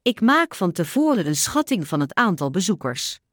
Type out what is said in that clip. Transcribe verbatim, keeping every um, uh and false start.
Ik maak van tevoren een schatting van het aantal bezoekers.